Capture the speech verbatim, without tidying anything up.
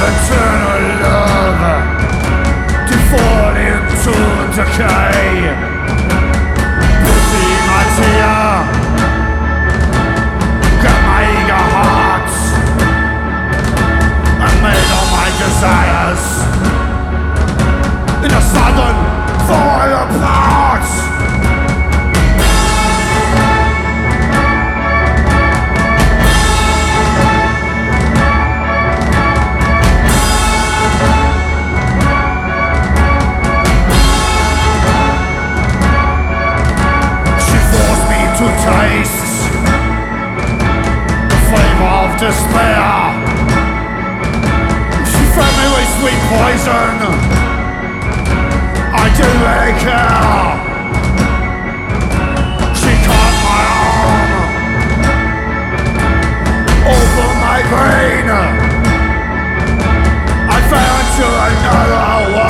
eternal love to fall into decay. Pussy my tear, get my eager heart, and made all my desires in a sudden fall apart. To taste the flavor of despair. She fed me with sweet poison. I didn't really care. She caught my arm over my brain. I fell into another world.